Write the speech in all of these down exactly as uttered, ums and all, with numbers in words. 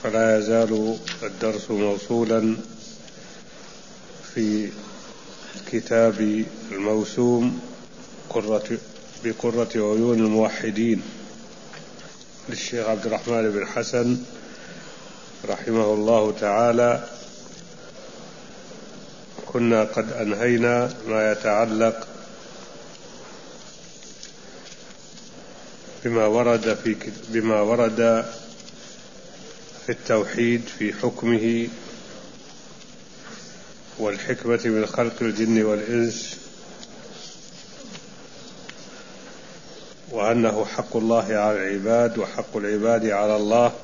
فلا يزال الدرس موصولا في كتاب الموسوم بقرة عيون الموحدين للشيخ عبد الرحمن بن حسن رحمه الله تعالى. كنا قد أنهينا ما يتعلق بما ورد في بما ورد في التوحيد في حكمه والحكمة من خلق الجن والإنس، وأنه حق الله على العباد وحق العباد على الله،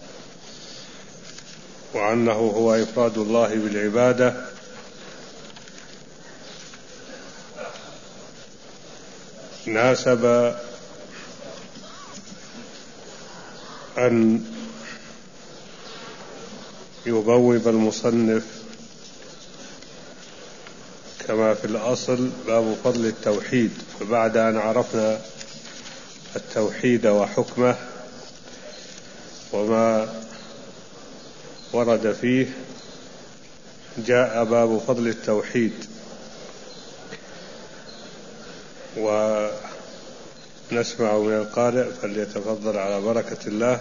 وأنه هو إفراد الله بالعبادة، ناسب أن يبوب المصنف كما في الأصل باب فضل التوحيد. فبعد أن عرفنا التوحيد وحكمه وما ورد فيه، جاء باب فضل التوحيد، ونسمع من القارئ فليتفضل على بركة الله.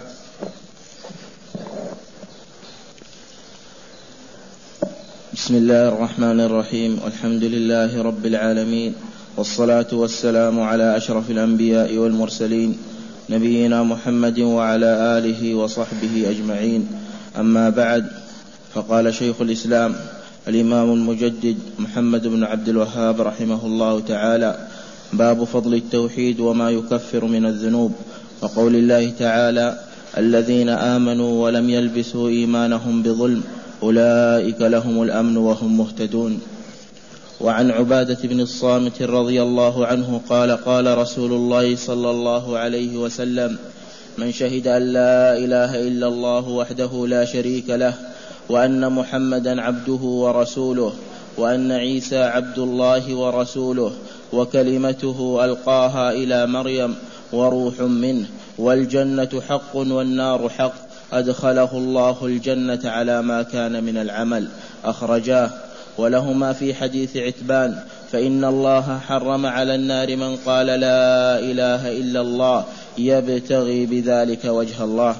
بسم الله الرحمن الرحيم، والحمد لله رب العالمين، والصلاة والسلام على أشرف الأنبياء والمرسلين نبينا محمد وعلى آله وصحبه أجمعين. أما بعد، فقال شيخ الإسلام الإمام المجدد محمد بن عبد الوهاب رحمه الله تعالى: باب فضل التوحيد وما يكفر من الذنوب، وقول الله تعالى: الذين آمنوا ولم يلبسوا إيمانهم بظلم أولئك لهم الأمن وهم مهتدون. وعن عبادة بن الصامت رضي الله عنه قال: قال رسول الله صلى الله عليه وسلم: من شهد أن لا إله إلا الله وحده لا شريك له، وأن محمدا عبده ورسوله، وأن عيسى عبد الله ورسوله، وكلمته ألقاها إلى مريم وروح منه، والجنة حق والنار حق، أدخله الله الجنة على ما كان من العمل. أخرجاه. ولهما في حديث عتبان: فإن الله حرم على النار من قال لا إله إلا الله يبتغي بذلك وجه الله.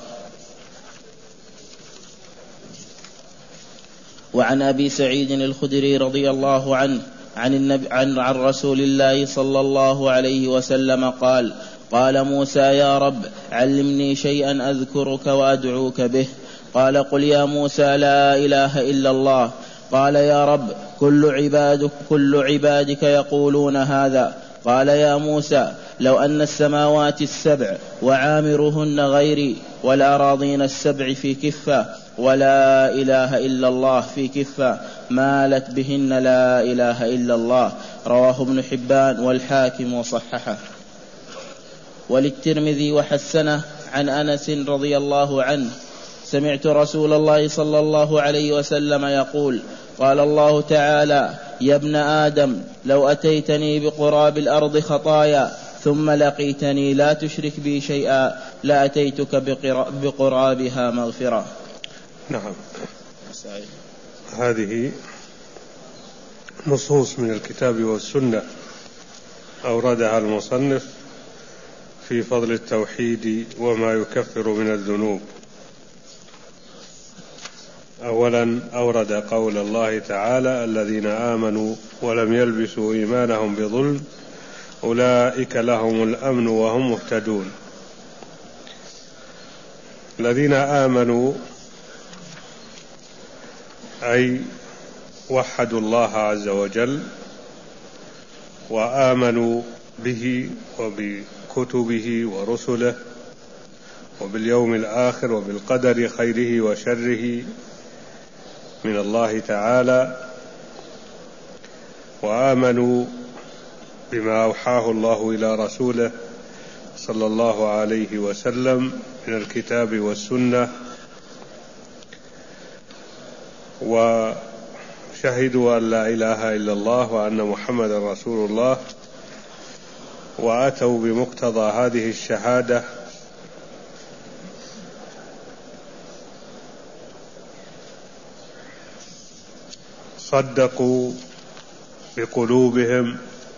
وعن أبي سعيد الخدري رضي الله عنه عن, النبي عن, عن رسول الله صلى الله عليه وسلم قال: قال موسى: يا رب علمني شيئا أذكرك وأدعوك به. قال: قل يا موسى لا إله إلا الله. قال: يا رب كل عبادك, كل عبادك يقولون هذا. قال: يا موسى لو أن السماوات السبع وعامرهن غيري والأراضين السبع في كفة ولا إله إلا الله في كفة مالت بهن لا إله إلا الله. رواه ابن حبان والحاكم وصححه. وللترمذي وحسنه عن أنس رضي الله عنه: سمعت رسول الله صلى الله عليه وسلم يقول: قال الله تعالى: يا ابن آدم لو أتيتني بقراب الأرض خطايا ثم لقيتني لا تشرك بي شيئا لأتيتك بقرابها مغفرة. نعم، هذه نصوص من الكتاب والسنة أوردها المصنف في فضل التوحيد وما يكفر من الذنوب. أولا أورد قول الله تعالى: الذين آمنوا ولم يلبسوا إيمانهم بظلم أولئك لهم الأمن وهم مهتدون. الذين آمنوا أي وحدوا الله عز وجل وآمنوا به وبكتبه ورسله وباليوم الآخر وبالقدر خيره وشره من الله تعالى، وآمنوا بما أوحاه الله إلى رسوله صلى الله عليه وسلم من الكتاب والسنة، وشهدوا أن لا إله إلا الله وأن محمدا رسول الله، وأتوا بمقتضى هذه الشهادة صدقوا بقلوبهم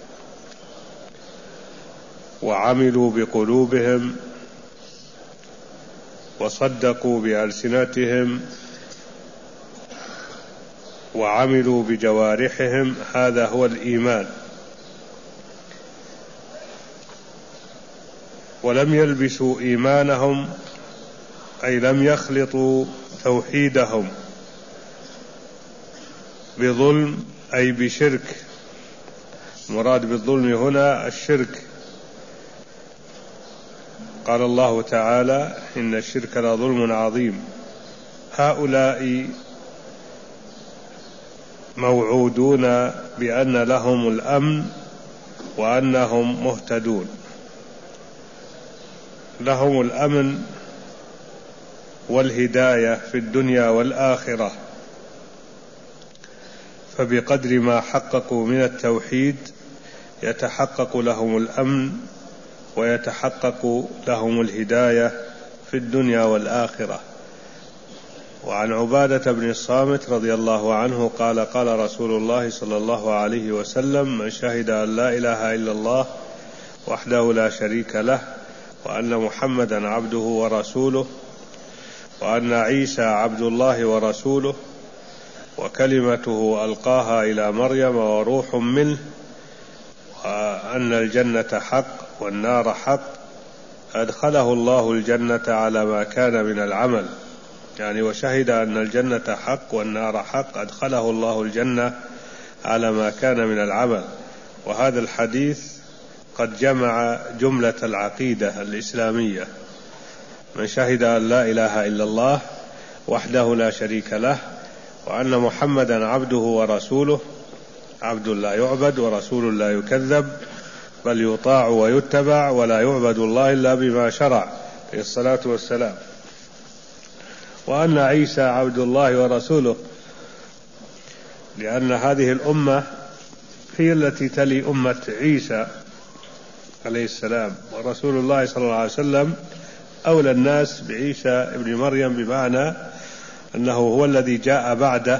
وعملوا بقلوبهم وصدقوا بألسنتهم وعملوا بجوارحهم، هذا هو الإيمان. ولم يلبسوا إيمانهم أي لم يخلطوا توحيدهم بظلم أي بشرك. المراد بالظلم هنا الشرك. قال الله تعالى: إن الشرك لظلم عظيم. هؤلاء موعودون بأن لهم الأمن وأنهم مهتدون. لهم الأمن والهداية في الدنيا والآخرة، فبقدر ما حققوا من التوحيد يتحقق لهم الأمن ويتحقق لهم الهداية في الدنيا والآخرة. وعن عبادة بن الصامت رضي الله عنه قال: قال رسول الله صلى الله عليه وسلم: من شهد أن لا إله إلا الله وحده لا شريك له وأن محمدا عبده ورسوله وأن عيسى عبد الله ورسوله وكلمته ألقاها إلى مريم وروح منه وأن الجنة حق والنار حق، أدخله الله الجنة على ما كان من العمل. يعني وشهد أن الجنة حق والنار حق أدخله الله الجنة على ما كان من العمل. وهذا الحديث قد جمع جملة العقيدة الإسلامية: من شهد أن لا إله إلا الله وحده لا شريك له وأن محمدا عبده ورسوله، عبد لا يعبد ورسول لا يكذب، بل يطاع ويتبع، ولا يعبد الله إلا بما شرع عليه الصلاة والسلام. وأن عيسى عبد الله ورسوله، لأن هذه الأمة هي التي تلي أمة عيسى عليه السلام، ورسول الله صلى الله عليه وسلم أولى الناس بعيسى ابن مريم، بمعنى أنه هو الذي جاء بعده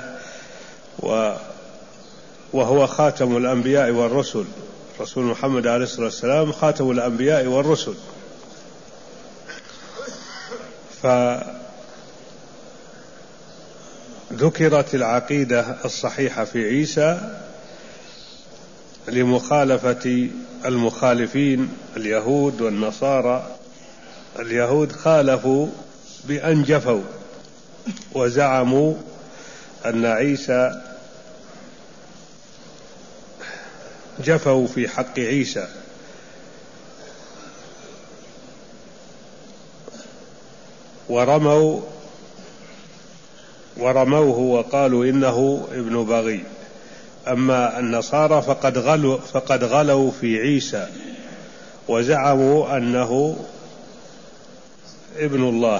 وهو خاتم الأنبياء والرسل. رسول محمد عليه الصلاة والسلام خاتم الأنبياء والرسل. فذكرت العقيدة الصحيحة في عيسى لمخالفة المخالفين اليهود والنصارى. اليهود خالفوا بأن جفوا وزعموا أن عيسى جفوا في حق عيسى، ورموا ورموه وقالوا إنه ابن بغي. أما النصارى فقد غلوا, فقد غلوا في عيسى وزعموا أنه ابن الله.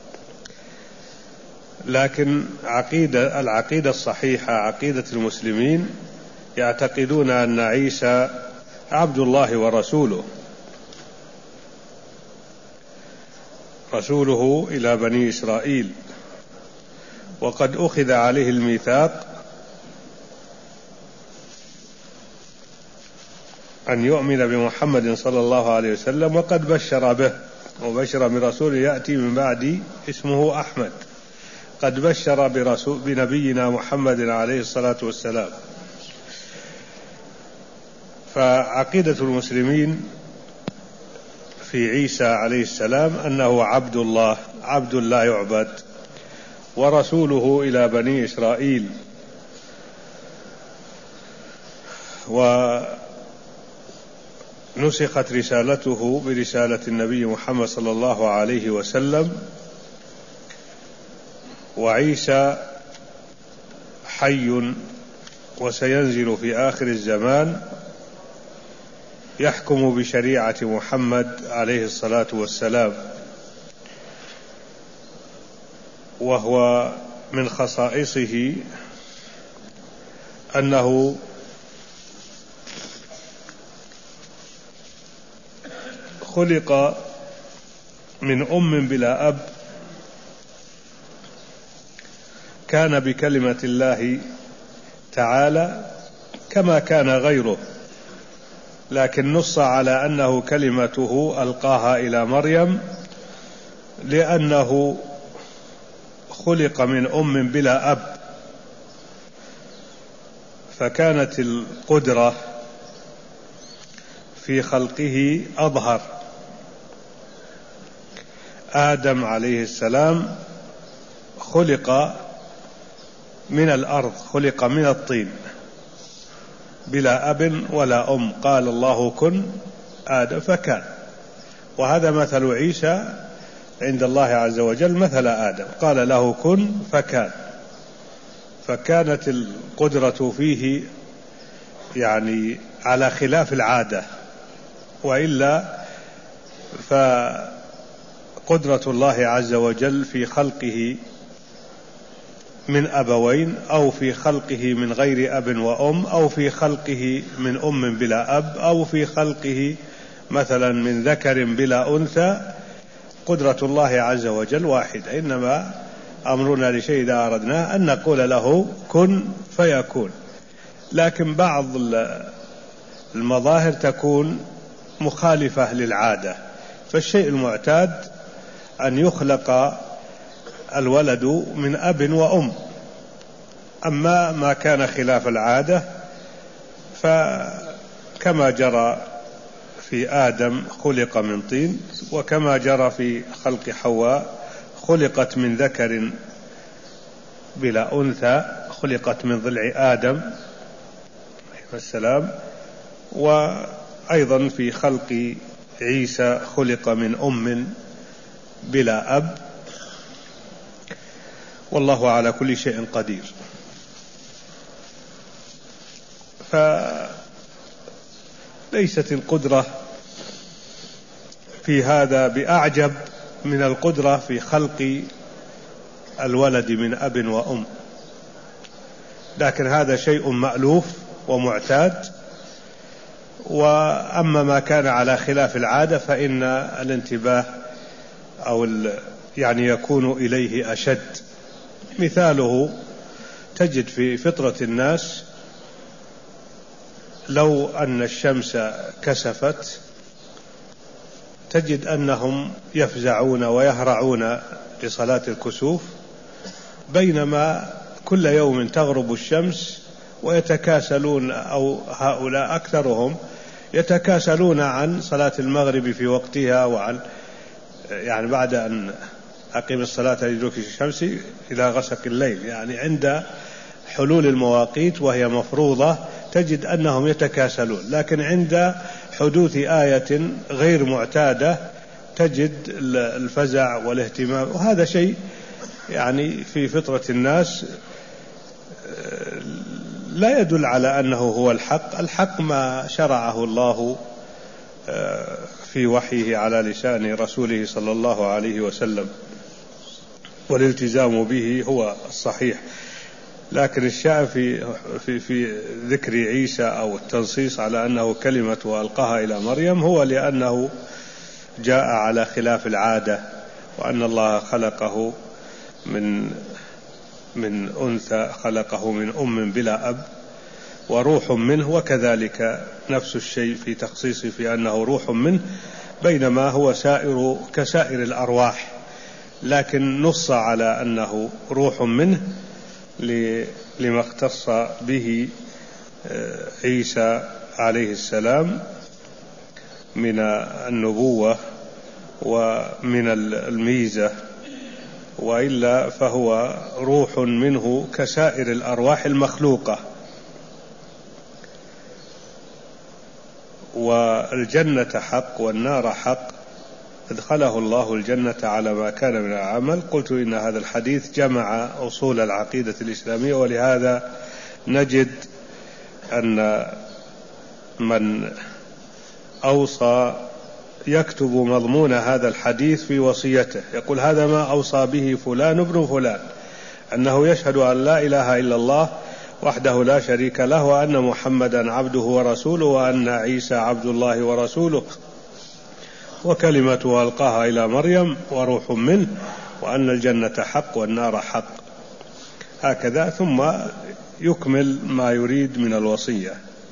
لكن عقيدة العقيدة الصحيحة، عقيدة المسلمين، يعتقدون أن عيسى عبد الله ورسوله، رسوله إلى بني إسرائيل، وقد أخذ عليه الميثاق أن يؤمن بمحمد صلى الله عليه وسلم، وقد بشر به وبشر برسول يأتي من بعد اسمه أحمد. قد بشر برسول بنبينا محمد عليه الصلاة والسلام. فعقيدة المسلمين في عيسى عليه السلام أنه عبد الله، عبد لا يعبد، ورسوله إلى بني إسرائيل. ونسخت رسالته برسالة النبي محمد صلى الله عليه وسلم. وعيسى حي وسينزل في آخر الزمان يحكم بشريعة محمد عليه الصلاة والسلام، وهو من خصائصه أنه خلق من أم بلا أب، كان بكلمة الله تعالى كما كان غيره، لكن نص على أنه كلمته ألقاها إلى مريم لأنه خلق من أم بلا أب، فكانت القدرة في خلقه أظهر. آدم عليه السلام خلق من الأرض، خلق من الطين بلا أب ولا أم، قال الله كن آدم فكان. وهذا مثل عيسى عند الله عز وجل مثل آدم، قال له كن فكان، فكانت القدرة فيه يعني على خلاف العادة، وإلا فقدرة الله عز وجل في خلقه من أبوين، أو في خلقه من غير أب وأم، أو في خلقه من أم بلا أب، أو في خلقه مثلا من ذكر بلا أنثى، قدرة الله عز وجل واحدة. إنما أمرنا لشيء إذا أردناه أن نقول له كن فيكون. لكن بعض المظاهر تكون مخالفة للعادة، فالشيء المعتاد أن يخلق الولد من أب وأم، أما ما كان خلاف العادة فكما جرى في آدم خلق من طين، وكما جرى في خلق حواء خلقت من ذكر بلا أنثى، خلقت من ضلع آدم عليه السلام. وأيضا في خلق عيسى خلق من أم بلا أب، والله على كل شيء قدير. فليست القدرة في هذا بأعجب من القدرة في خلق الولد من أب وأم، لكن هذا شيء مألوف ومعتاد. وأما ما كان على خلاف العادة فإن الانتباه أو يعني يكون إليه أشد. مثاله تجد في فطرة الناس لو أن الشمس كسفت تجد أنهم يفزعون ويهرعون لصلاة الكسوف، بينما كل يوم تغرب الشمس ويتكاسلون، أو هؤلاء أكثرهم يتكاسلون عن صلاة المغرب في وقتها، وعن يعني بعد أن أقيم الصلاة لدلوك الشمس إلى غسق الليل، يعني عند حلول المواقيت وهي مفروضة تجد أنهم يتكاسلون، لكن عند حدوث آية غير معتادة تجد الفزع والاهتمام. وهذا شيء يعني في فطرة الناس لا يدل على أنه هو الحق. الحق ما شرعه الله في وحيه على لسان رسوله صلى الله عليه وسلم، والالتزام به هو الصحيح. لكن الشأن في, في, في ذكر عيسى أو التنصيص على أنه كلمة وألقاها إلى مريم هو لأنه جاء على خلاف العادة، وأن الله خلقه من من أنثى، خلقه من أم بلا أب وروح منه، وكذلك نفس الشيء في تخصيصه في أنه روح منه، بينما هو سائر كسائر الأرواح، لكن نص على أنه روح منه لما اختص به عيسى عليه السلام من النبوة ومن الميزة، وإلا فهو روح منه كسائر الأرواح المخلوقة. والجنة حق والنار حق، أدخله الله الجنة على ما كان من العمل. قلت إن هذا الحديث جمع أصول العقيدة الإسلامية، ولهذا نجد أن من أوصى يكتب مضمون هذا الحديث في وصيته، يقول هذا ما أوصى به فلان ابن فلان، أنه يشهد أن لا إله إلا الله وحده لا شريك له، وأن محمدا عبده ورسوله، وأن عيسى عبد الله ورسوله، وكلمته ألقاها إلى مريم وروح منه، وأن الجنة حق والنار حق. هكذا، ثم يكمل ما يريد من الوصية.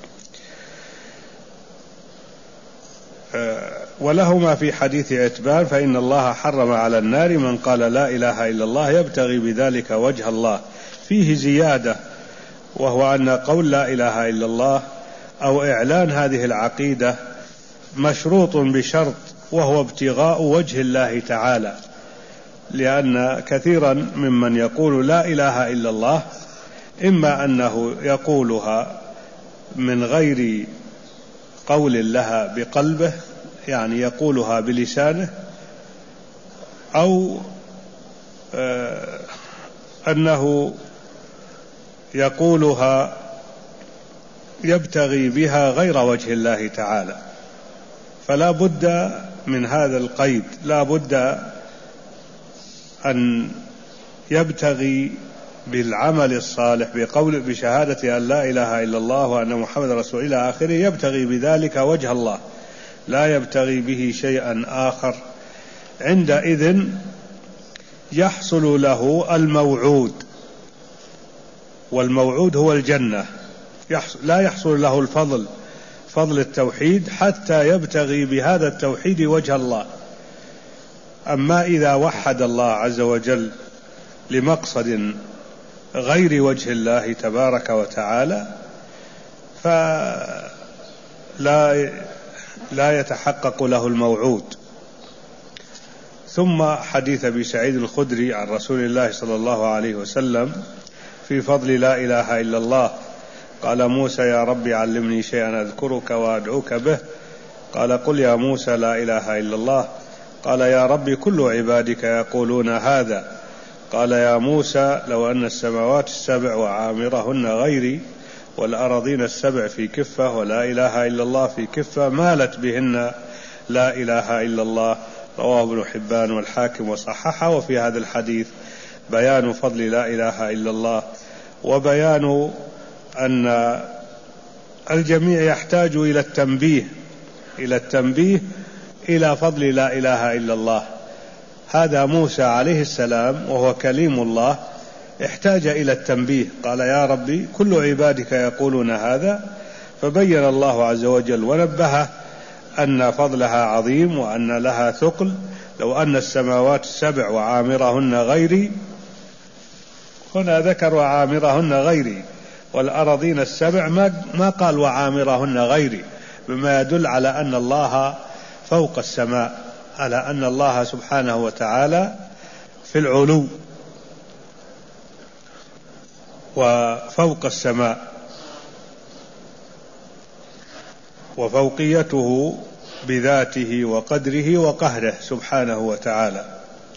ولهما في حديث عتبان: فإن الله حرم على النار من قال لا إله إلا الله يبتغي بذلك وجه الله. فيه زيادة، وهو أن قول لا إله إلا الله أو إعلان هذه العقيدة مشروط بشرط، وهو ابتغاء وجه الله تعالى، لأن كثيرا ممن يقول لا إله إلا الله إما أنه يقولها من غير قول لها بقلبه، يعني يقولها بلسانه، أو آه أنه يقولها يبتغي بها غير وجه الله تعالى. فلا بد من هذا القيد، لا بد أن يبتغي بالعمل الصالح بقول بشهادة أن لا إله إلا الله وأن محمد رسول إلى آخره، يبتغي بذلك وجه الله، لا يبتغي به شيئا آخر. عندئذ يحصل له الموعود، والموعود هو الجنة. يحصل لا يحصل له الفضل، فضل التوحيد، حتى يبتغي بهذا التوحيد وجه الله. أما إذا وحد الله عز وجل لمقصد غير وجه الله تبارك وتعالى فلا لا يتحقق له الموعود. ثم حديث أبي سعيد الخدري عن رسول الله صلى الله عليه وسلم في فضل لا إله إلا الله: قال موسى: يا رب علمني شيئا أذكرك وأدعوك به. قال: قل يا موسى لا إله إلا الله. قال: يا رب كل عبادك يقولون هذا. قال: يا موسى لو أن السماوات السبع وعامرهن غيري والأراضين السبع في كفة ولا إله إلا الله في كفة مالت بهن لا إله إلا الله. رواه ابن حبان والحاكم وصححه. وفي هذا الحديث بيان فضل لا إله إلا الله، وبيان أن الجميع يحتاج إلى التنبيه إلى التنبيه إلى فضل لا إله إلا الله. هذا موسى عليه السلام وهو كليم الله احتاج إلى التنبيه، قال: يا ربي كل عبادك يقولون هذا. فبين الله عز وجل ونبهه أن فضلها عظيم وأن لها ثقل. لو أن السماوات السبع وعامرهن غيري، هنا ذكر وعامرهن غيري، والأراضين السبع ما قال وعامرهن غيري، بما يدل على أن الله فوق السماء، على أن الله سبحانه وتعالى في العلو وفوق السماء، وفوقيته بذاته وقدره وقهره سبحانه وتعالى.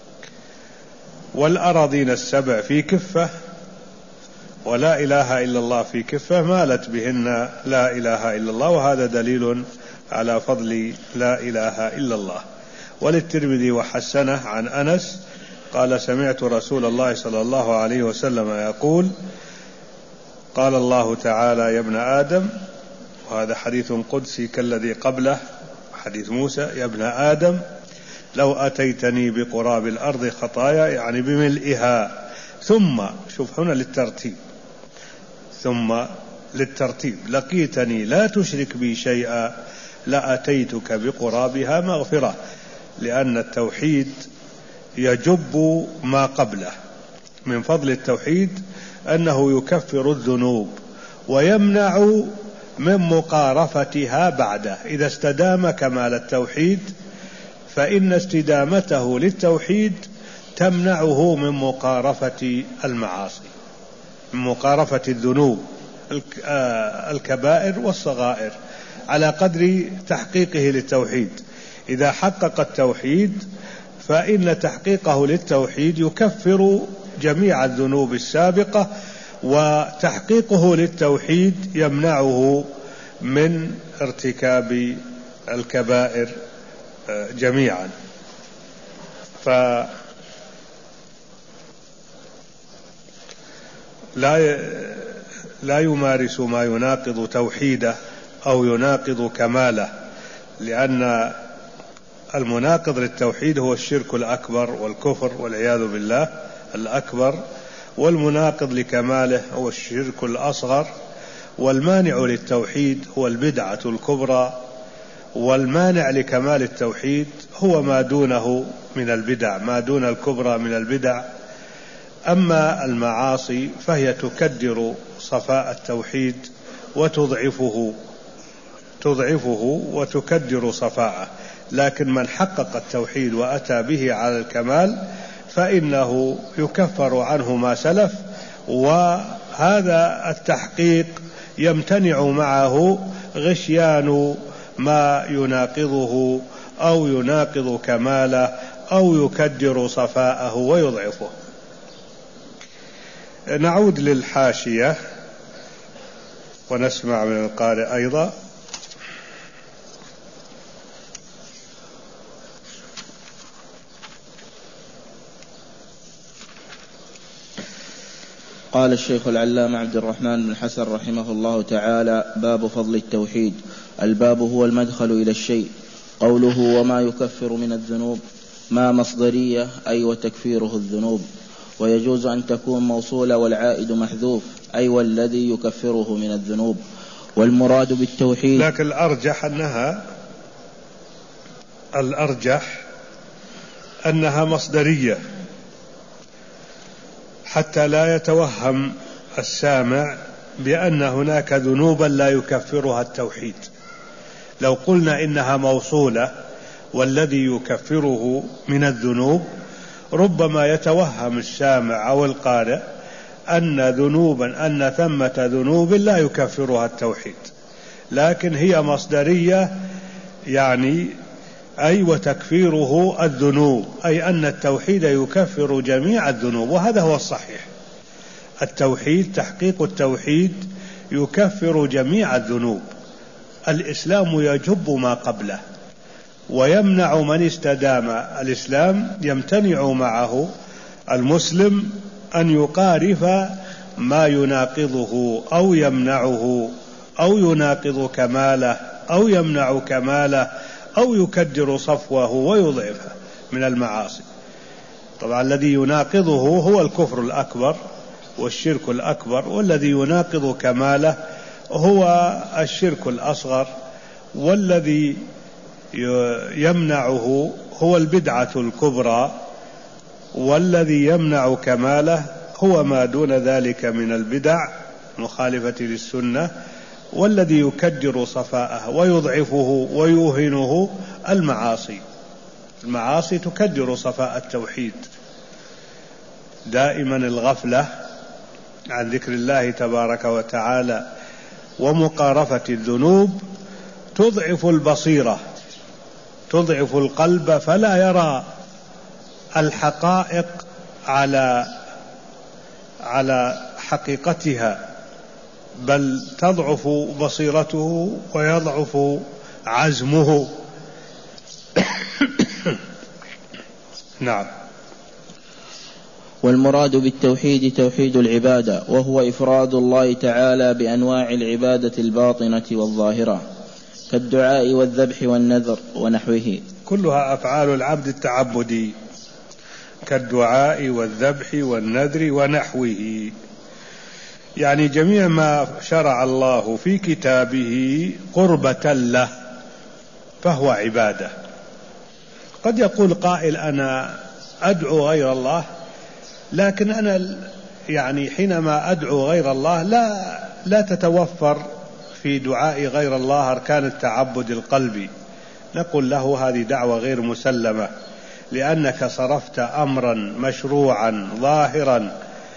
والأراضين السبع في كفة ولا إله إلا الله في كفة مالت بهن لا إله إلا الله، وهذا دليل على فضل لا إله إلا الله. وللترمذي وحسنه عن أنس قال: سمعت رسول الله صلى الله عليه وسلم يقول: قال الله تعالى: يا ابن آدم، وهذا حديث قدسي كالذي قبله حديث موسى: يا ابن آدم لو أتيتني بقراب الأرض خطايا، يعني بملئها، ثم شوف هنا للترتيب، ثم للترتيب لقيتني لا تشرك بي شيئا لأتيتك بقرابها مغفرة. لأن التوحيد يجب ما قبله. من فضل التوحيد أنه يكفر الذنوب ويمنع من مقارفتها بعده. إذا استدام كمال التوحيد فإن استدامته للتوحيد تمنعه من مقارفة المعاصي، من مقارفة الذنوب الكبائر والصغائر، على قدر تحقيقه للتوحيد. إذا حقق التوحيد فإن تحقيقه للتوحيد يكفر جميع الذنوب السابقة، وتحقيقه للتوحيد يمنعه من ارتكاب الكبائر جميعا. فلا لا يمارس ما يناقض توحيده أو يناقض كماله، لأن المناقض للتوحيد هو الشرك الأكبر والكفر والعياذ بالله الأكبر، والمناقض لكماله هو الشرك الأصغر، والمانع للتوحيد هو البدعة الكبرى، والمانع لكمال التوحيد هو ما دونه من البدع، ما دون الكبرى من البدع. أما المعاصي فهي تكدر صفاء التوحيد وتضعفه تضعفه وتكدر صفاءه، لكن من حقق التوحيد وأتى به على الكمال فإنه يكفر عنه ما سلف، وهذا التحقيق يمتنع معه غشيان ما يناقضه أو يناقض كماله أو يكدر صفاءه ويضعفه. نعود للحاشية ونسمع من القارئ أيضا. قال الشيخ العلامة عبد الرحمن بن حسن رحمه الله تعالى: باب فضل التوحيد. الباب هو المدخل إلى الشيء. قوله وما يكفر من الذنوب ما مصدرية، أي وتكفيره الذنوب، ويجوز أن تكون موصولة والعائد محذوف، أي والذي يكفره من الذنوب. والمراد بالتوحيد، لكن الأرجح أنها الأرجح أنها مصدرية حتى لا يتوهم السامع بأن هناك ذنوبا لا يكفرها التوحيد. لو قلنا إنها موصولة والذي يكفره من الذنوب ربما يتوهم السامع أو القارئ أن ذنوبا أن ثمة ذنوب لا يكفرها التوحيد، لكن هي مصدرية يعني أي وتكفيره الذنوب، أي أن التوحيد يكفر جميع الذنوب، وهذا هو الصحيح. التوحيد، تحقيق التوحيد يكفر جميع الذنوب. الإسلام يجب ما قبله ويمنع من استدام الإسلام، يمتنع معه المسلم أن يقارف ما يناقضه أو يمنعه أو يناقض كماله أو يمنع كماله أو يكدر صفوه ويضعفه من المعاصي. طبعا الذي يناقضه هو الكفر الأكبر والشرك الأكبر، والذي يناقض كماله هو الشرك الأصغر، والذي يمنعه هو البدعة الكبرى، والذي يمنع كماله هو ما دون ذلك من البدع مخالفة للسنة، والذي يكدر صفاءه ويضعفه ويوهنه المعاصي. المعاصي تكدر صفاء التوحيد. دائما الغفلة عن ذكر الله تبارك وتعالى ومقارفة الذنوب تضعف البصيرة، تضعف القلب، فلا يرى الحقائق على على حقيقتها، بل تضعف بصيرته ويضعف عزمه. نعم. والمراد بالتوحيد توحيد العبادة، وهو إفراد الله تعالى بأنواع العبادة الباطنة والظاهرة كالدعاء والذبح والنذر ونحوه. كلها أفعال العبد التعبدي كالدعاء والذبح والنذر ونحوه، يعني جميع ما شرع الله في كتابه قربة له فهو عبادة. قد يقول قائل أنا أدعو غير الله، لكن أنا يعني حينما أدعو غير الله لا لا تتوفر في دعاء غير الله أركان التعبد القلبي. نقول له هذه دعوة غير مسلمة، لأنك صرفت أمرا مشروعا ظاهرا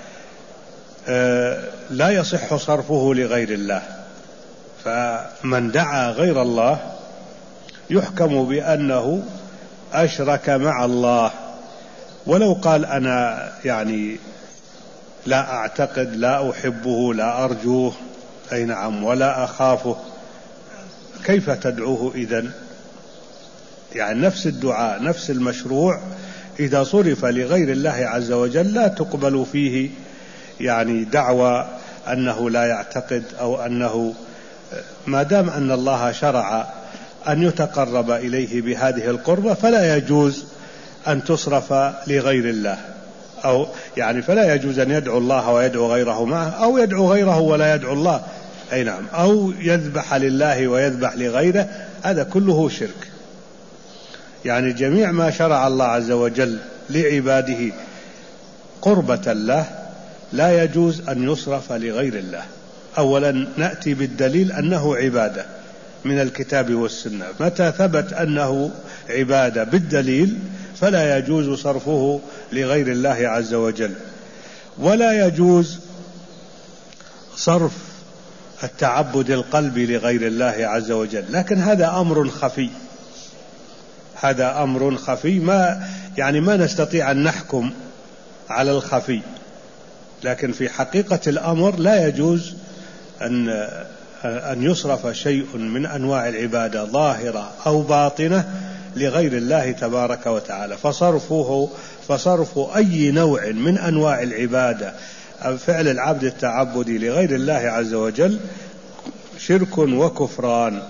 لا يصح صرفه لغير الله. فمن دعا غير الله يحكم بأنه أشرك مع الله، ولو قال أنا يعني لا أعتقد، لا أحبه، لا أرجوه، أي نعم، ولا أخافه، كيف تدعوه إذن؟ يعني نفس الدعاء نفس المشروع إذا صرف لغير الله عز وجل لا تقبل فيه يعني دعوى أنه لا يعتقد، أو أنه ما دام أن الله شرع أن يتقرب إليه بهذه القربة فلا يجوز أن تصرف لغير الله. أو يعني فلا يجوز أن يدعو الله ويدعو غيره معه، أو يدعو غيره ولا يدعو الله، أي نعم، أو يذبح لله ويذبح لغيره، هذا كله شرك. يعني جميع ما شرع الله عز وجل لعباده قربة له لا يجوز أن يصرف لغير الله. أولا نأتي بالدليل أنه عبادة من الكتاب والسنة، متى ثبت أنه عبادة بالدليل فلا يجوز صرفه لغير الله عز وجل. ولا يجوز صرف التعبد القلبي لغير الله عز وجل، لكن هذا أمر خفي، هذا أمر خفي ما يعني ما نستطيع أن نحكم على الخفي، لكن في حقيقة الأمر لا يجوز أن أن يصرف شيء من أنواع العبادة ظاهرة أو باطنة لغير الله تبارك وتعالى. فصرفه فصرف أي نوع من أنواع العبادة أو فعل العبد التعبدي لغير الله عز وجل شرك وكفران.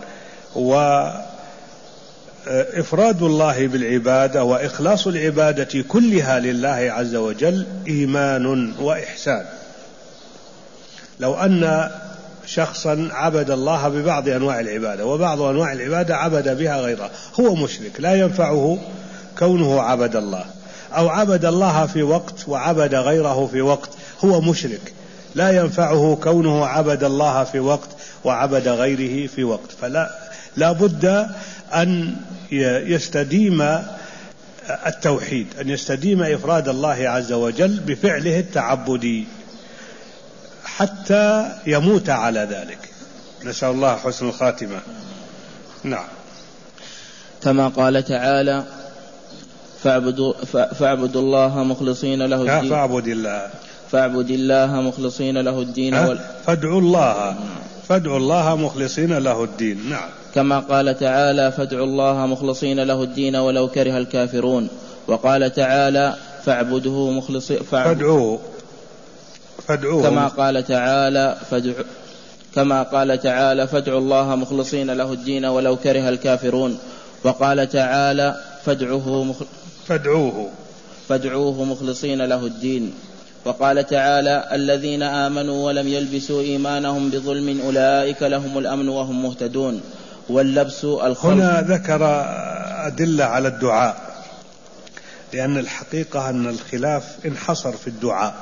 وإفراد الله بالعبادة وإخلاص العبادة كلها لله عز وجل إيمان وإحسان. لو أن شخصا عبد الله ببعض أنواع العبادة وبعض أنواع العبادة عبد بها غيره، هو مشرك لا ينفعه كونه عبد الله، أو عبد الله في وقت وعبد غيره في وقت، هو مشرك لا ينفعه كونه عبد الله في وقت وعبد غيره في وقت. فلا لا بد أن يستديم التوحيد، أن يستديم إفراد الله عز وجل بفعله التعبدي حتى يموت على ذلك. نسأل الله حسن الخاتمة. نعم. كما قال تعالى فاعبدوا, فاعبدوا الله مخلصين له الدين فاعبد الله فاعبد الله مخلصين له الدين وال... فادعوا الله فادعوا الله مخلصين له الدين. نعم. كما قال تعالى فادعوا الله مخلصين له الدين ولو كره الكافرون. وقال تعالى فاعبده مخلصين فادعوه فادعوه كما قال تعالى فادعوا كما قال تعالى فادعوا الله مخلصين له الدين ولو كره الكافرون. وقال تعالى فادعوه مخل... فادعوه فادعوه مخلصين له الدين. وقال تعالى الذين آمنوا ولم يلبسوا إيمانهم بظلم أولئك لهم الأمن وهم مهتدون. واللبس الخلق. هنا ذكر أدلة على الدعاء، لأن الحقيقة أن الخلاف انحصر في الدعاء،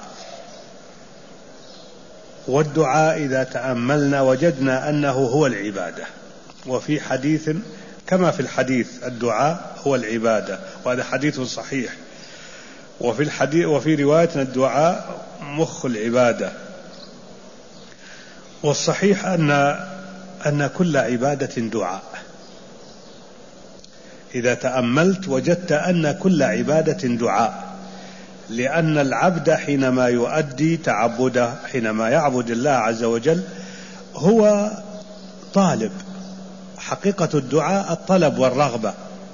والدعاء إذا تأملنا وجدنا أنه هو العبادة. وفي حديث كما في الحديث الدعاء هو العبادة، وهذا حديث صحيح. وفي الحديث وفي رواية الدعاء مخ العبادة. والصحيح أن أن كل عبادة دعاء. إذا تأملت وجدت أن كل عبادة دعاء، لأن العبد حينما يؤدي تعبده، حينما يعبد الله عز وجل، هو طالب. حقيقة الدعاء الطلب والرغبة.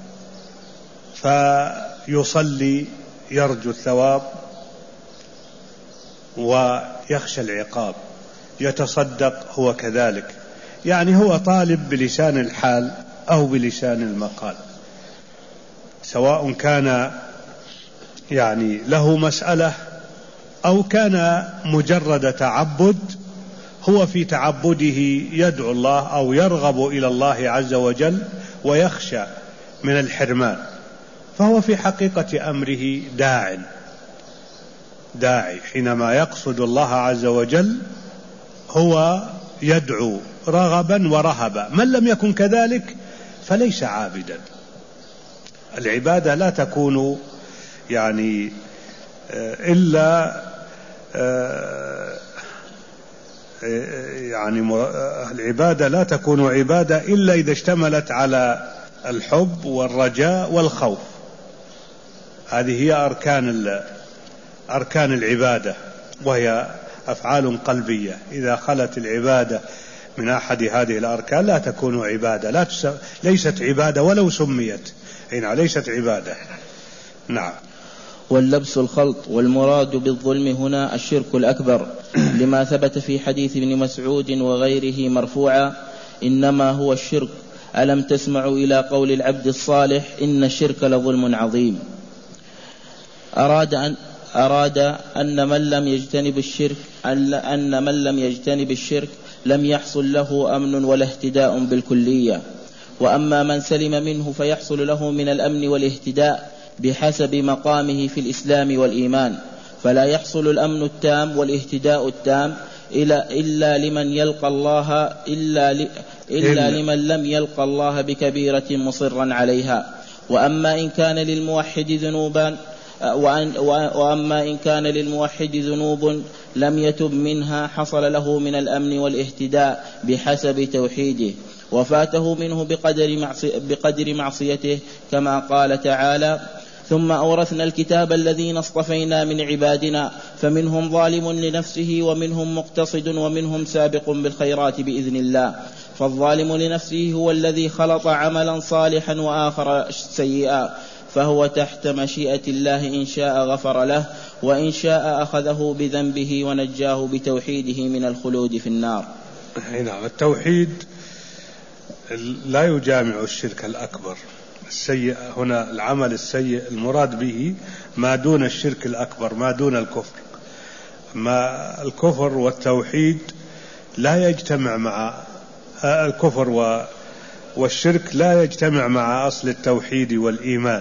فيصلي يرجو الثواب ويخشى العقاب، يتصدق هو كذلك، يعني هو طالب بلسان الحال أو بلسان المقال، سواء كان يعني له مسألة أو كان مجرد تعبد، هو في تعبده يدعو الله أو يرغب إلى الله عز وجل ويخشى من الحرمان، فهو في حقيقة أمره داع داعي. حينما يقصد الله عز وجل هو يدعو رغبا ورهبا. من لم يكن كذلك فليس عابدا. العبادة لا تكون يعني إلا يعني العبادة لا تكون عبادة إلا إذا اشتملت على الحب والرجاء والخوف. هذه هي أركان أركان العبادة، وهي أفعال قلبية. إذا خلت العبادة من أحد هذه الأركان لا تكون عبادة، لا تس... ليست عبادة ولو سميت، هنا ليست عبادة. نعم. واللبس الخلط. والمراد بالظلم هنا الشرك الأكبر، لما ثبت في حديث ابن مسعود وغيره مرفوعا إنما هو الشرك ألم تسمعوا إلى قول العبد الصالح إن الشرك لظلم عظيم. أراد أن أراد أن من لم يجتنب الشرك أن من لم يجتنب الشرك لم يحصل له أمن ولا اهتداء بالكلية، وأما من سلم منه فيحصل له من الأمن والاهتداء بحسب مقامه في الإسلام والإيمان، فلا يحصل الأمن التام والاهتداء التام إلا لمن يلقى الله إلا, ل... إلا لمن لم يلقى الله بكبيرة مصرا عليها. وأما إن كان للموحد ذنوبا وأن... وأما إن كان للموحد ذنوب لم يتب منها حصل له من الأمن والاهتداء بحسب توحيده، وفاته منه بقدر, معصي... بقدر معصيته، كما قال تعالى: ثم أورثنا الكتاب الذين اصطفينا من عبادنا فمنهم ظالم لنفسه ومنهم مقتصد ومنهم سابق بالخيرات بإذن الله. فالظالم لنفسه هو الذي خلط عملا صالحا وآخر سيئا، فهو تحت مشيئة الله، إن شاء غفر له وإن شاء أخذه بذنبه ونجاه بتوحيده من الخلود في النار. نعم، التوحيد لا يجامع الشرك الأكبر. السيء هنا العمل السيء المراد به ما دون الشرك الأكبر، ما دون الكفر. ما الكفر والتوحيد لا يجتمع مع الكفر والشرك لا يجتمع مع أصل التوحيد والإيمان.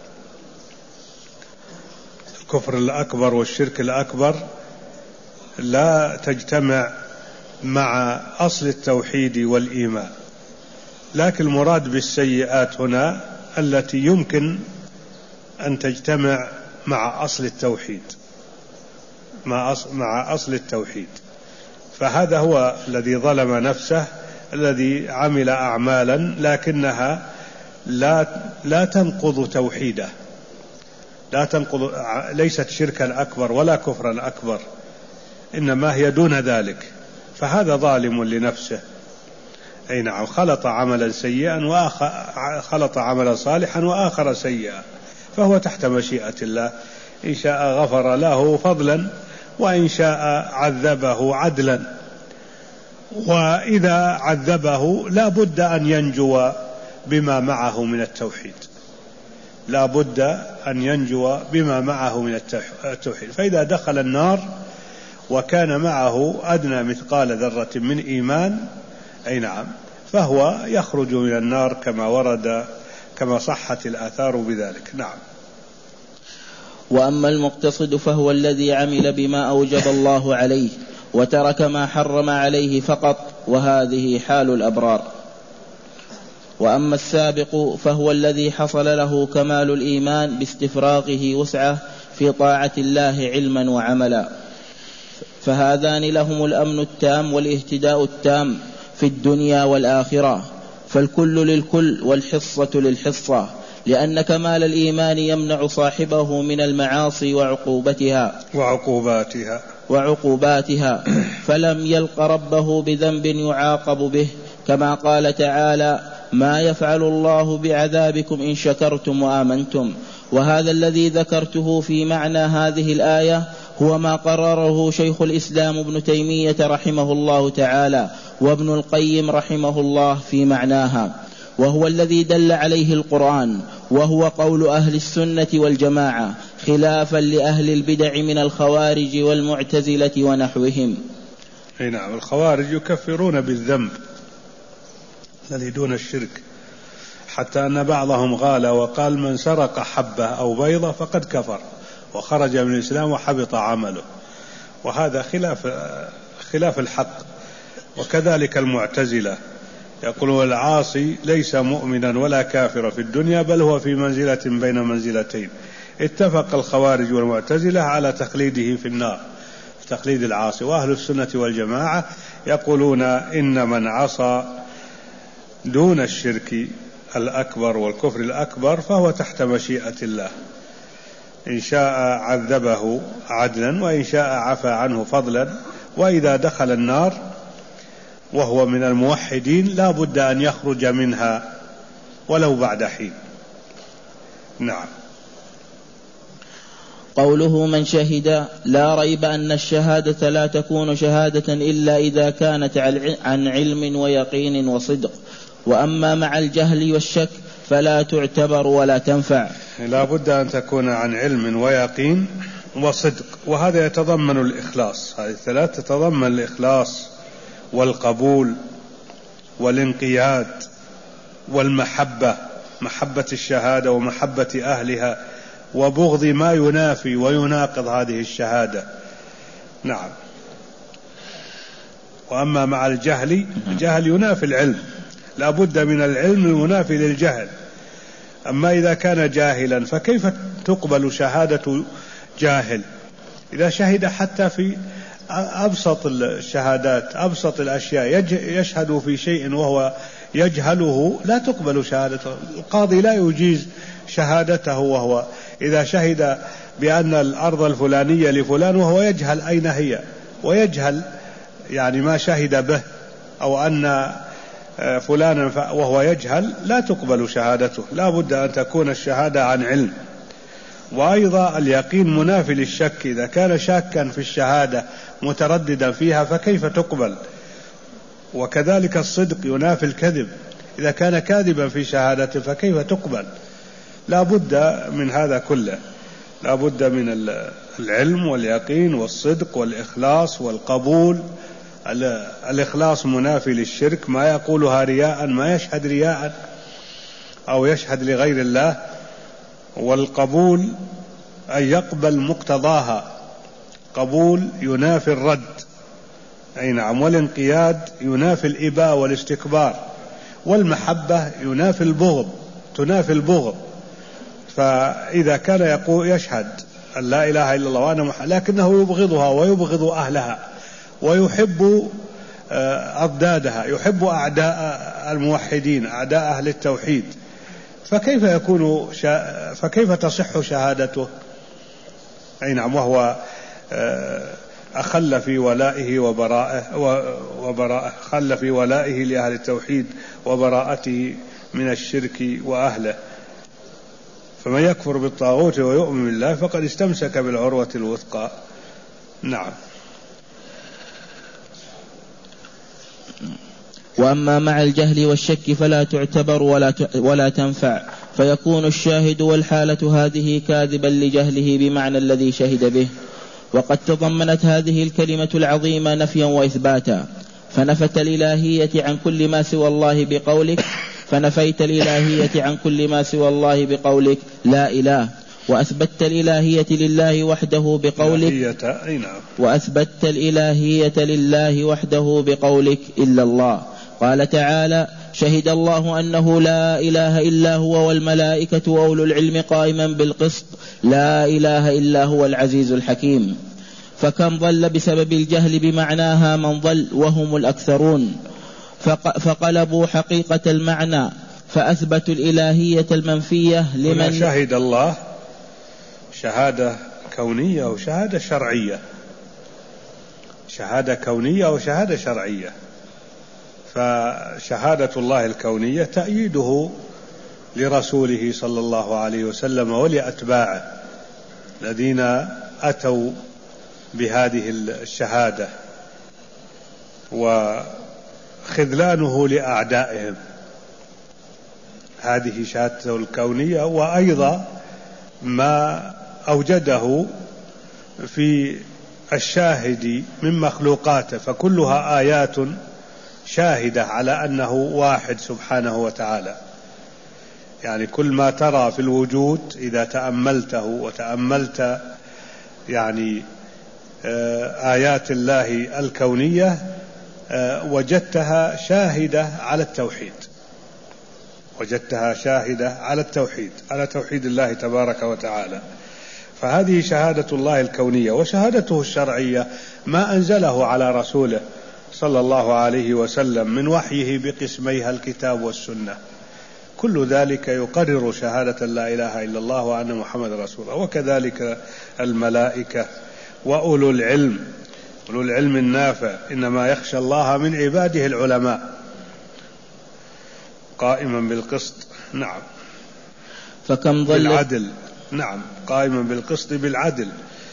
الكفر الأكبر والشرك الأكبر لا تجتمع مع أصل التوحيد والإيمان، لكن المراد بالسيئات هنا التي يمكن أن تجتمع مع أصل التوحيد مع أصل, مع أصل التوحيد. فهذا هو الذي ظلم نفسه، الذي عمل أعمالا لكنها لا, لا تنقض توحيده، لا تنقض، ليست شركا أكبر ولا كفرا أكبر، إنما هي دون ذلك، فهذا ظالم لنفسه. أي نعم، خلط عملا سيئا وخلط عملا صالحا وآخر سيئا، فهو تحت مشيئة الله، إن شاء غفر له فضلا وإن شاء عذبه عدلا. وإذا عذبه لا بد أن ينجو بما معه من التوحيد، لا بد أن ينجو بما معه من التوحيد. فإذا دخل النار وكان معه أدنى مثقال ذرة من إيمان، أي نعم، فهو يخرج من النار كما ورد كما صحت الآثار بذلك. نعم. وأما المقتصد فهو الذي عمل بما أوجب الله عليه وترك ما حرم عليه فقط، وهذه حال الأبرار. وأما السابق فهو الذي حصل له كمال الإيمان باستفراغه وسعه في طاعة الله علما وعملا، فهذان لهم الأمن التام والاهتداء التام في الدنيا والآخرة، فالكل للكل والحصة للحصة، لأن كمال الإيمان يمنع صاحبه من المعاصي وعقوبتها وعقوباتها وعقوباتها فلم يلق ربه بذنب يعاقب به، كما قال تعالى: ما يفعل الله بعذابكم إن شكرتم وآمنتم. وهذا الذي ذكرته في معنى هذه الآية هو ما قرره شيخ الإسلام ابن تيمية رحمه الله تعالى وابن القيم رحمه الله في معناها، وهو الذي دل عليه القرآن، وهو قول أهل السنة والجماعة، خلافا لأهل البدع من الخوارج والمعتزلة ونحوهم. أي نعم، الخوارج يكفرون بالذنب الذي دون الشرك، حتى أن بعضهم غال وقال: من سرق حبة أو بيضة فقد كفر وخرج من الإسلام وحبط عمله، وهذا خلاف خلاف الحق. وكذلك المعتزلة يقولون: العاصي ليس مؤمنا ولا كافرا في الدنيا، بل هو في منزلة بين منزلتين. اتفق الخوارج والمعتزلة على تخليده في النار، تخليد العاصي. وأهل السنة والجماعة يقولون: إن من عصى دون الشرك الأكبر والكفر الأكبر فهو تحت مشيئة الله، إن شاء عذبه عدلا وإن شاء عفى عنه فضلا. وإذا دخل النار وهو من الموحدين لا بد أن يخرج منها ولو بعد حين. نعم. قوله: من شهد، لا ريب أن الشهادة لا تكون شهادة إلا إذا كانت عن علم ويقين وصدق، وأما مع الجهل والشك فلا تعتبر ولا تنفع. لا بد أن تكون عن علم ويقين وصدق، وهذا يتضمن الإخلاص. هذه الثلاث تتضمن الإخلاص والقبول والانقياد والمحبة، محبة الشهادة ومحبة أهلها، وبغض ما ينافي ويناقض هذه الشهادة. نعم. وأما مع الجهل، الجهل ينافي العلم، لا بد من العلم المنافي للجهل. أما إذا كان جاهلا فكيف تقبل شهادة جاهل؟ إذا شهد حتى في أبسط الشهادات، أبسط الأشياء، يشهد في شيء وهو يجهله، لا تقبل شهادته. القاضي لا يجيز شهادته وهو إذا شهد بأن الأرض الفلانية لفلان وهو يجهل أين هي، ويجهل يعني ما شهد به، أو أن فلانا وهو يجهل، لا تقبل شهادته. لا بد أن تكون الشهادة عن علم. وأيضا اليقين منافي للشك، إذا كان شاكا في الشهادة مترددا فيها فكيف تقبل؟ وكذلك الصدق ينافي الكذب، إذا كان كاذبا في شهادته فكيف تقبل؟ لا بد من هذا كله، لا بد من العلم واليقين والصدق والإخلاص والقبول. الإخلاص منافي للشرك، ما يقولها رياء، ما يشهد رياء أو يشهد لغير الله. والقبول أن يقبل مقتضاها، قبول ينافي الرد. أي نعم. والانقياد ينافي الإباء والاستكبار. والمحبة ينافي البغض، تنافي البغض. فإذا كان يقول يشهد أن لا إله إلا الله وأنا محمد، لكنه يبغضها ويبغض أهلها ويحب أضدادها، يحب أعداء الموحدين، أعداء أهل التوحيد، فكيف يكون شا... فكيف تصح شهادته؟ أي نعم. وهو أخل في ولائه وبراءه وبراءه خل في ولائه لأهل التوحيد وبراءته من الشرك وأهله. فمن يكفر بالطاغوت ويؤمن بالله فقد استمسك بالعروة الوثقى. نعم. وأما مع الجهل والشك فلا تعتبر ولا ولا تنفع، فيكون الشاهد والحالة هذه كاذبا لجهله بمعنى الذي شهد به. وقد تضمنت هذه الكلمة العظيمة نفيا وإثباتا، فنفت الإلهية عن كل ما سوى الله بقولك فنفيت الإلهية عن كل ما سوى الله بقولك لا إله، وأثبتت الإلهية لله وحده بقولك وأثبتت الإلهية لله وحده بقولك إلا الله. قال تعالى: شهد الله أنه لا إله إلا هو والملائكة وأولو العلم قائما بالقسط لا إله إلا هو العزيز الحكيم. فكم ضل بسبب الجهل بمعناها من ضل وهم الأكثرون، فقلبوا حقيقة المعنى فأثبتوا الإلهية المنفية لمن شهد الله شهادة كونية وشهادة شرعية، شهادة كونية وشهادة شرعية. فشهادة الله الكونية تأييده لرسوله صلى الله عليه وسلم ولأتباعه الذين أتوا بهذه الشهادة، وخذلانه لأعدائهم، هذه شهادته الكونية. وأيضا ما أوجده في الشاهد من مخلوقاته، فكلها آيات شاهدة على أنه واحد سبحانه وتعالى. يعني كل ما ترى في الوجود إذا تأملته وتأملت يعني آيات الله الكونية وجدتها شاهدة على التوحيد، وجدتها شاهدة على التوحيد، على توحيد الله تبارك وتعالى. فهذه شهادة الله الكونية. وشهادته الشرعية ما أنزله على رسوله صلى الله عليه وسلم من وحيه بقسميها الكتاب والسنة، كل ذلك يقرر شهادة لا إله إلا الله وأن محمد رسول الله. وكذلك الملائكة وأولو العلم، أولو العلم النافع، إنما يخشى الله من عباده العلماء قائما بالقسط. نعم. فكم ضل بالعدل. نعم، قائما بالقسط بالعدل.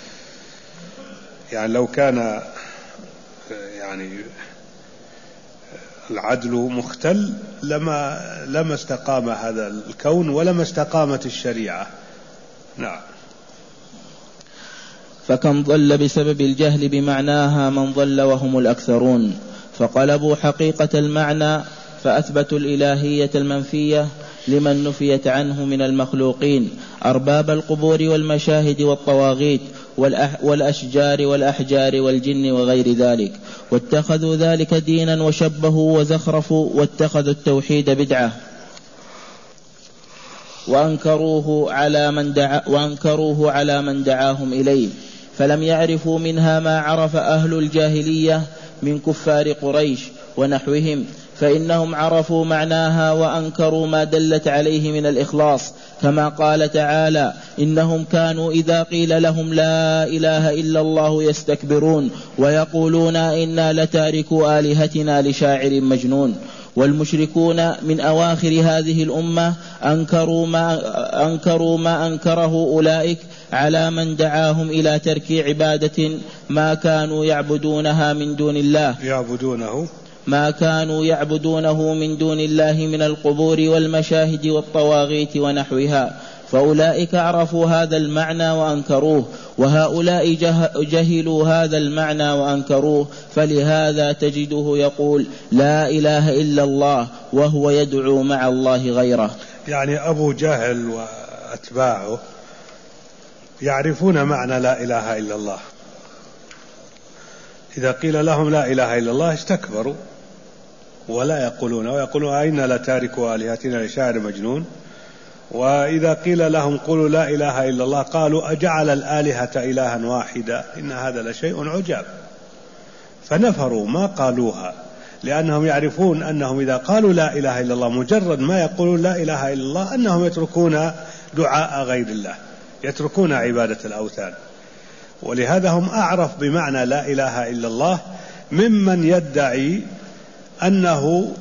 يعني لو كان يعني العدل مختل لما لما استقام هذا الكون ولما استقامت الشريعة. نعم. فكم ضل بسبب الجهل بمعناها من ضل وهم الأكثرون، فقلبوا حقيقة المعنى فأثبتوا الإلهية المنفية لمن نفيت عنه من المخلوقين أرباب القبور والمشاهد والطواغيت والأشجار والأحجار والجن وغير ذلك، واتخذوا ذلك دينا وشبهوا وزخرفوا واتخذوا التوحيد بدعة وأنكروه على من دعا وأنكروه على من دعاهم إليه، فلم يعرفوا منها ما عرف أهل الجاهلية من كفار قريش ونحوهم، فإنهم عرفوا معناها وأنكروا ما دلت عليه من الإخلاص، كما قال تعالى: إنهم كانوا إذا قيل لهم لا إله إلا الله يستكبرون ويقولون إنا لتاركوا آلهتنا لشاعر مجنون. والمشركون من أواخر هذه الأمة أنكروا ما, أنكروا ما أنكره أولئك على من دعاهم إلى ترك عبادة ما كانوا يعبدونها من دون الله يعبدونه ما كانوا يعبدونه من دون الله من القبور والمشاهد والطواغيت ونحوها، فأولئك عرفوا هذا المعنى وأنكروه، وهؤلاء جهلوا هذا المعنى وأنكروه، فلهذا تجده يقول لا إله إلا الله وهو يدعو مع الله غيره. يعني أبو جهل وأتباعه يعرفون معنى لا إله إلا الله، إذا قيل لهم لا إله إلا الله استكبروا ولا يقولون ويقولون أين لتاركوا آلهتنا لشاعر مجنون، وإذا قيل لهم قولوا لا إله إلا الله قالوا أجعل الآلهة إلها واحدا إن هذا لشيء عجاب، فنفروا ما قالوها، لأنهم يعرفون أنهم إذا قالوا لا إله إلا الله مجرد ما يقولون لا إله إلا الله أنهم يتركون دعاء غير الله، يتركون عبادة الأوثان، ولهذا هم أعرف بمعنى لا إله إلا الله ممن يدعي أنه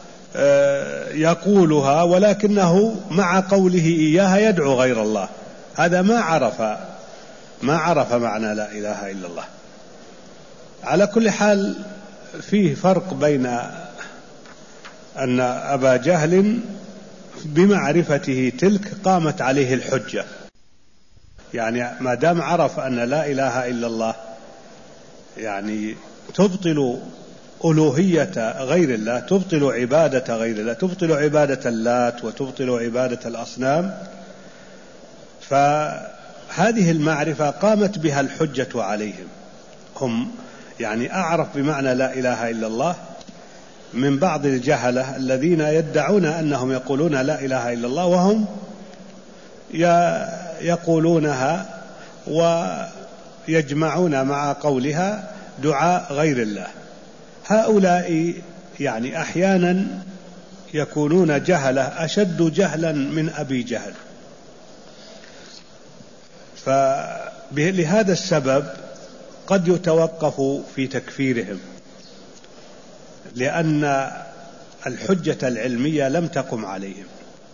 يقولها ولكنه مع قوله إياها يدعو غير الله، هذا ما عرف ما عرف معنى لا إله إلا الله. على كل حال فيه فرق بين أن أبا جهل بمعرفته تلك قامت عليه الحجة، يعني ما دام عرف أن لا إله إلا الله يعني تبطل ألوهية غير الله، تبطل عبادة غير الله، تبطل عبادة اللات وتبطل عبادة الأصنام، فهذه المعرفة قامت بها الحجة عليهم. هم يعني أعرف بمعنى لا إله إلا الله من بعض الجهلة الذين يدعون أنهم يقولون لا إله إلا الله وهم يقولونها ويجمعون مع قولها دعاء غير الله. هؤلاء يعني أحيانا يكونون جهلة أشد جهلا من أبي جهل، فلهذا السبب قد يتوقف في تكفيرهم، لأن الحجة العلمية لم تقم عليهم.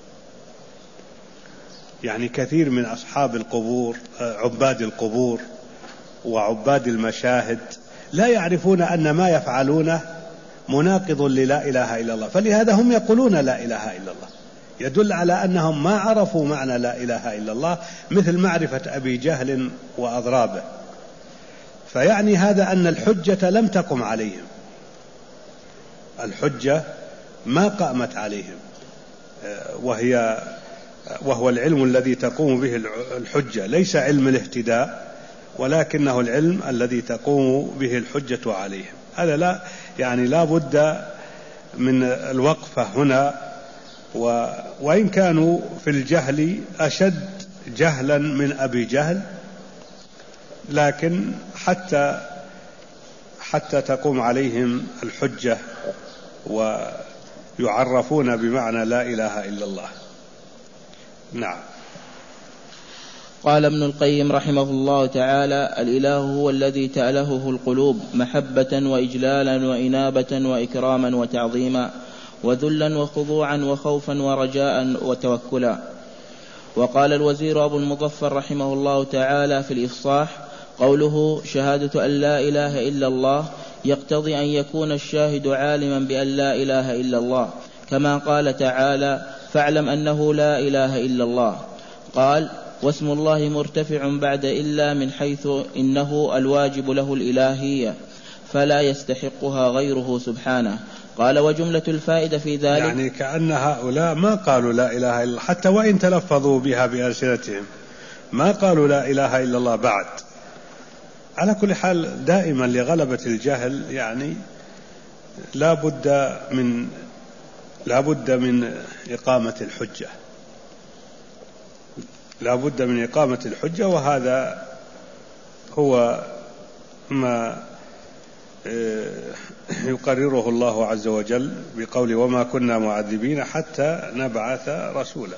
يعني كثير من أصحاب القبور عباد القبور وعباد المشاهد لا يعرفون أن ما يفعلونه مناقض للا إله إلا الله، فلهذا هم يقولون لا إله إلا الله، يدل على أنهم ما عرفوا معنى لا إله إلا الله مثل معرفة أبي جهل وأضرابه. فيعني هذا أن الحجة لم تقم عليهم، الحجة ما قامت عليهم، وهي وهو العلم الذي تقوم به الحجة، ليس علم الاهتداء ولكنه العلم الذي تقوم به الحجة عليهم. هذا لا يعني لا بد من الوقفة هنا، وإن كانوا في الجهل أشد جهلا من أبي جهل، لكن حتى حتى تقوم عليهم الحجة ويعرفون بمعنى لا إله إلا الله. نعم. قال ابن القيم رحمه الله تعالى: الإله هو الذي تألهه القلوب محبة وإجلالا وإنابة وإكراما وتعظيما وذلا وخضوعا وخوفا ورجاء وتوكلا. وقال الوزير أبو المظفر رحمه الله تعالى في الإفصاح: قوله شهادة أن لا إله إلا الله يقتضي أن يكون الشاهد عالما بأن لا إله إلا الله، كما قال تعالى: فاعلم أنه لا إله إلا الله. قال: واسم الله مرتفع بعد إلا من حيث إنه الواجب له الإلهية فلا يستحقها غيره سبحانه. قال وجملة الفائدة في ذلك يعني كأن هؤلاء ما قالوا لا إله إلا الله، حتى وإن تلفظوا بها بألسنتهم ما قالوا لا إله إلا الله بعد. على كل حال دائما لغلبة الجهل يعني لا بد من لا بد من إقامة الحجة لا بد من إقامة الحجة وهذا هو ما يقرره الله عز وجل بقول وما كنا معذبين حتى نبعث رسولا.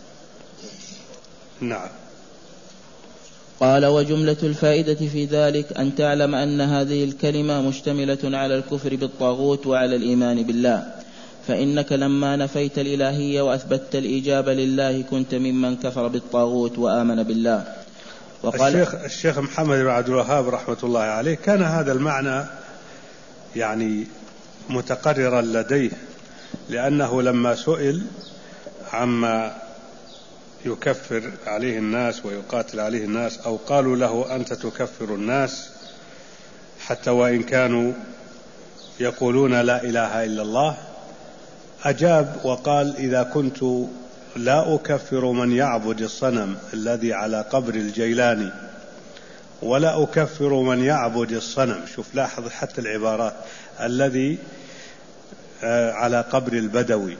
نعم. قال وجملة الفائدة في ذلك أن تعلم أن هذه الكلمة مشتملة على الكفر بالطاغوت وعلى الإيمان بالله، فإنك لما نفيت الإلهية وأثبتت الإجابة لله كنت ممن كفر بالطاغوت وآمن بالله. وقال الشيخ, الشيخ محمد بن عبد الوهاب رحمة الله عليه كان هذا المعنى يعني متقررا لديه، لأنه لما سئل عما يكفر عليه الناس ويقاتل عليه الناس أو قالوا له أنت تكفر الناس حتى وإن كانوا يقولون لا إله إلا الله، أجاب وقال إذا كنت لا أكفر من يعبد الصنم الذي على قبر الجيلاني ولا أكفر من يعبد الصنم، شوف لاحظ حتى العبارات، الذي على قبر البدوي،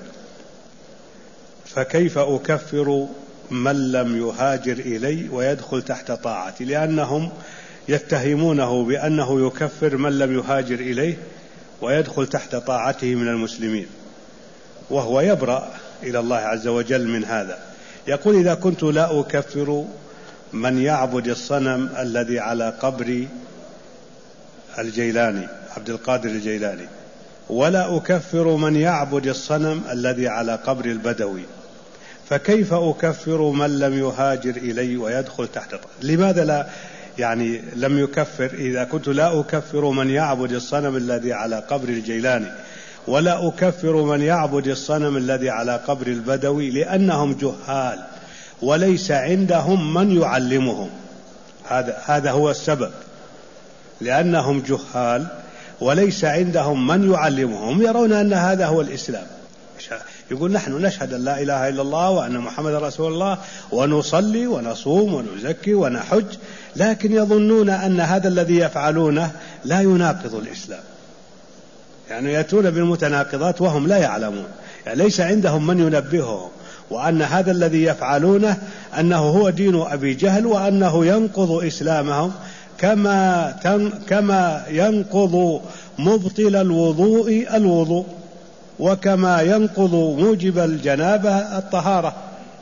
فكيف أكفر من لم يهاجر إلي ويدخل تحت طاعتي؟ لأنهم يتهمونه بأنه يكفر من لم يهاجر إليه ويدخل تحت طاعته من المسلمين، وهو يبرأ إلى الله عز وجل من هذا. يقول إذا كنت لا أكفر من يعبد الصنم الذي على قبر الجيلاني عبد القادر الجيلاني ولا أكفر من يعبد الصنم الذي على قبر البدوي، فكيف أكفر من لم يهاجر إلي ويدخل تحت طاعتي؟ لماذا لا يعني لم يكفر؟ إذا كنت لا أكفر من يعبد الصنم الذي على قبر الجيلاني ولا أكفر من يعبد الصنم الذي على قبر البدوي، لأنهم جهال وليس عندهم من يعلمهم. هذا هذا هو السبب، لأنهم جهال وليس عندهم من يعلمهم، يرون أن هذا هو الإسلام. يقول نحن نشهد أن لا إله إلا الله وأن محمد رسول الله ونصلي ونصوم ونزكي ونحج، لكن يظنون أن هذا الذي يفعلونه لا يناقض الإسلام، يعني يأتون بالمتناقضات وهم لا يعلمون، يعني ليس عندهم من ينبههم وأن هذا الذي يفعلونه أنه هو دين أبي جهل وأنه ينقض إسلامهم كما كما ينقض مبطل الوضوء الوضوء وكما ينقض موجب الجنابة الطهارة.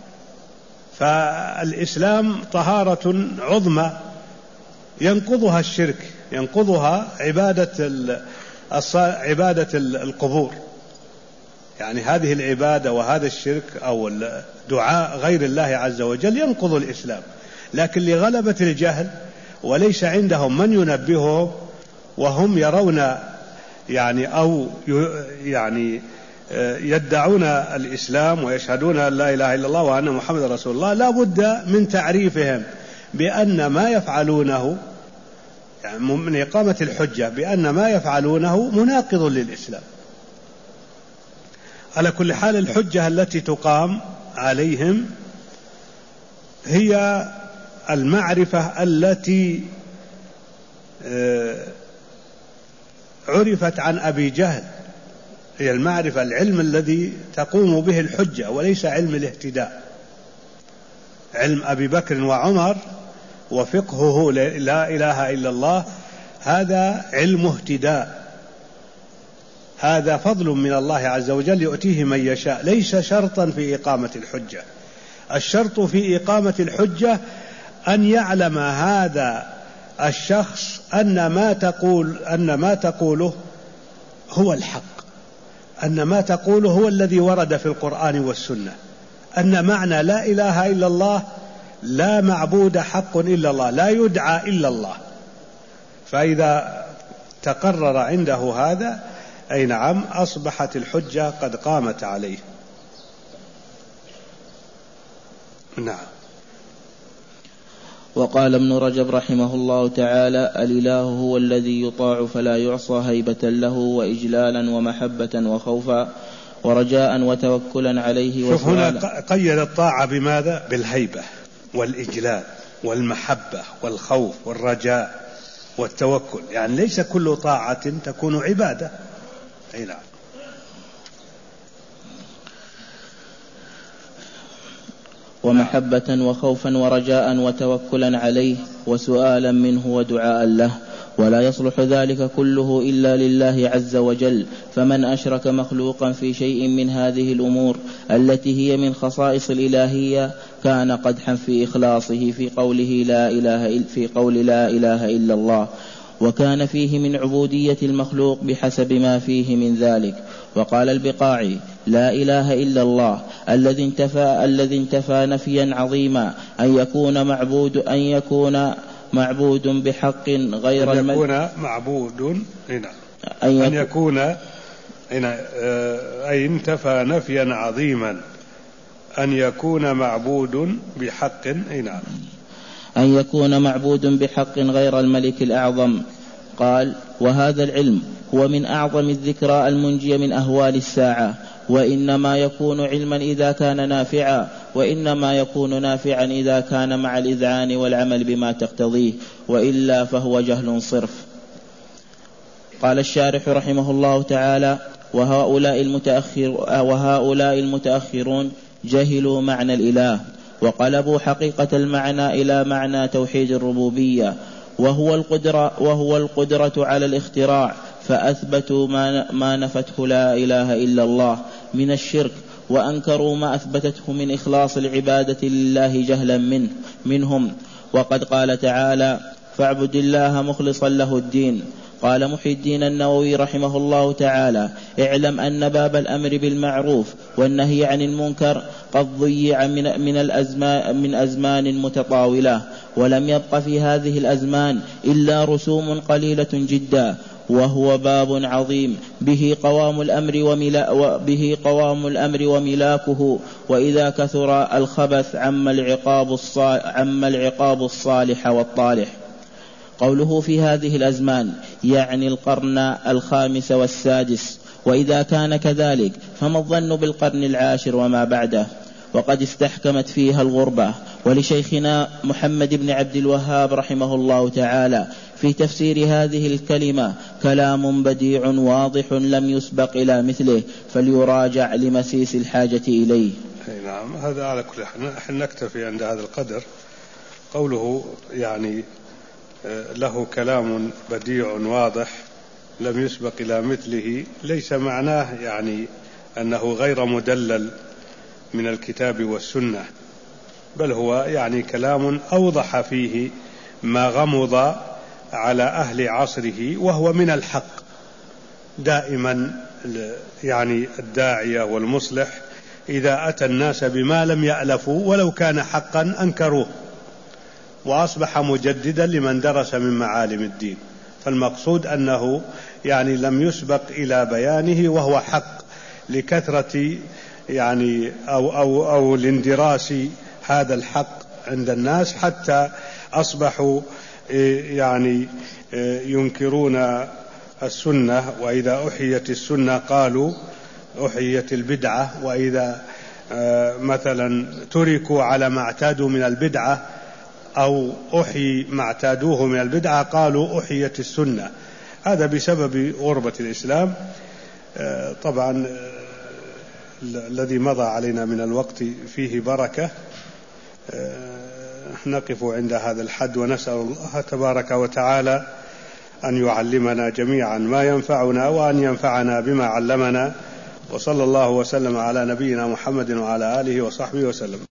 فالإسلام طهارة عظمى ينقضها الشرك، ينقضها عبادة عبادة القبور، يعني هذه العبادة وهذا الشرك أو الدعاء غير الله عز وجل ينقض الإسلام، لكن لغلبة الجهل وليس عندهم من ينبههم وهم يرون يعني أو يعني يدعون الإسلام ويشهدون أن لا إله إلا الله وأن محمد رسول الله، لا بد من تعريفهم بأن ما يفعلونه يعني من إقامة الحجة بأن ما يفعلونه مناقض للإسلام. على كل حال الحجة التي تقام عليهم هي المعرفة التي عرفت عن أبي جهل، هي المعرفة العلم الذي تقوم به الحجة وليس علم الاهتداء. علم أبي بكر وعمر وفقهه لا إله إلا الله هذا علم اهتداء، هذا فضل من الله عز وجل يؤتيه من يشاء، ليس شرطا في إقامة الحجة. الشرط في إقامة الحجة أن يعلم هذا الشخص أن ما تقول أن ما تقوله هو الحق، أن ما تقوله هو الذي ورد في القرآن والسنة، أن معنى لا إله إلا الله لا معبود حق إلا الله، لا يدعى إلا الله. فإذا تقرر عنده هذا أي نعم أصبحت الحجة قد قامت عليه. نعم. وقال ابن رجب رحمه الله تعالى: الإله هو الذي يطاع فلا يعصى هيبة له وإجلالا ومحبة وخوفا ورجاء وتوكلا عليه. شوف هنا قيد الطاعة بماذا؟ بالهيبة والإجلال والمحبة والخوف والرجاء والتوكل، يعني ليس كل طاعة تكون عبادة. أي نعم. ومحبة وخوفا ورجاء وتوكلا عليه وسؤالا منه ودعاء له، ولا يصلح ذلك كله إلا لله عز وجل. فمن أشرك مخلوقا في شيء من هذه الأمور التي هي من خصائص الإلهية كان قدحا في إخلاصه في قوله لا إله في قول لا إله إلا الله، وكان فيه من عبودية المخلوق بحسب ما فيه من ذلك. وقال البقاعي: لا إله إلا الله الذي انتفى الذي انتفى نفيا عظيما أن يكون معبود أن يكون معبود بحق غير أن يكون معبود هنا أن, أن يكون هنا أي انتفى نفيا عظيما أن يكون معبود بحق هنا أن يكون معبود بحق غير الملك الأعظم. قال: وهذا العلم هو من أعظم الذكرى المنجية من أهوال الساعة، وإنما يكون علما إذا كان نافعا، وإنما يكون نافعا إذا كان مع الإذعان والعمل بما تقتضيه، وإلا فهو جهل صرف. قال الشارح رحمه الله تعالى: وهؤلاء, المتأخر وهؤلاء المتأخرون جهلوا معنى الإله وقلبوا حقيقة المعنى إلى معنى توحيد الربوبية، وهو القدرة, وهو القدرة على الاختراع، فأثبتوا ما, ما نفته لا إله إلا الله من الشرك، وأنكروا ما أثبتته من إخلاص العبادة لله جهلا منه منهم. وقد قال تعالى: فاعبد الله مخلصا له الدين. قال محي الدين النووي رحمه الله تعالى: اعلم أن باب الأمر بالمعروف والنهي عن المنكر قد ضيع من, من, الأزمان من أزمان متطاولة، ولم يبق في هذه الأزمان إلا رسوم قليلة جدا، وهو باب عظيم به قوام الأمر وملا وبه قوام الأمر وملاكه، وإذا كثر الخبث عم العقاب عم العقاب الصالح والطالح. قوله في هذه الأزمان يعني القرن الخامس والسادس، وإذا كان كذلك فما الظن بالقرن العاشر وما بعده؟ وقد استحكمت فيها الغربة. ولشيخنا محمد بن عبد الوهاب رحمه الله تعالى في تفسير هذه الكلمة كلام بديع واضح لم يسبق إلى مثله، فليراجع لمسيس الحاجة إليه. نعم، هذا على كل حال نحن نكتفي عند هذا القدر. قوله يعني له كلام بديع واضح لم يسبق إلى مثله ليس معناه يعني أنه غير مدلل من الكتاب والسنة، بل هو يعني كلام أوضح فيه ما غمض على أهل عصره، وهو من الحق. دائما يعني الداعية والمصلح إذا أتى الناس بما لم يألفوا ولو كان حقا أنكروه، وأصبح مجددا لمن درس من معالم الدين. فالمقصود أنه يعني لم يسبق إلى بيانه وهو حق لكثرة يعني أو, أو, أو لاندراس هذا الحق عند الناس، حتى أصبحوا يعني ينكرون السنة، وإذا أحيت السنة قالوا أحيت البدعة، وإذا مثلا تركوا على ما اعتادوا من البدعة أو أحيي ما اعتادوه من البدعة قالوا أحيت السنة. هذا بسبب غربة الإسلام. طبعا الذي مضى علينا من الوقت فيه بركة، نقف عند هذا الحد، ونسأل الله تبارك وتعالى أن يعلمنا جميعا ما ينفعنا وأن ينفعنا بما علمنا، وصلى الله وسلم على نبينا محمد وعلى آله وصحبه وسلم.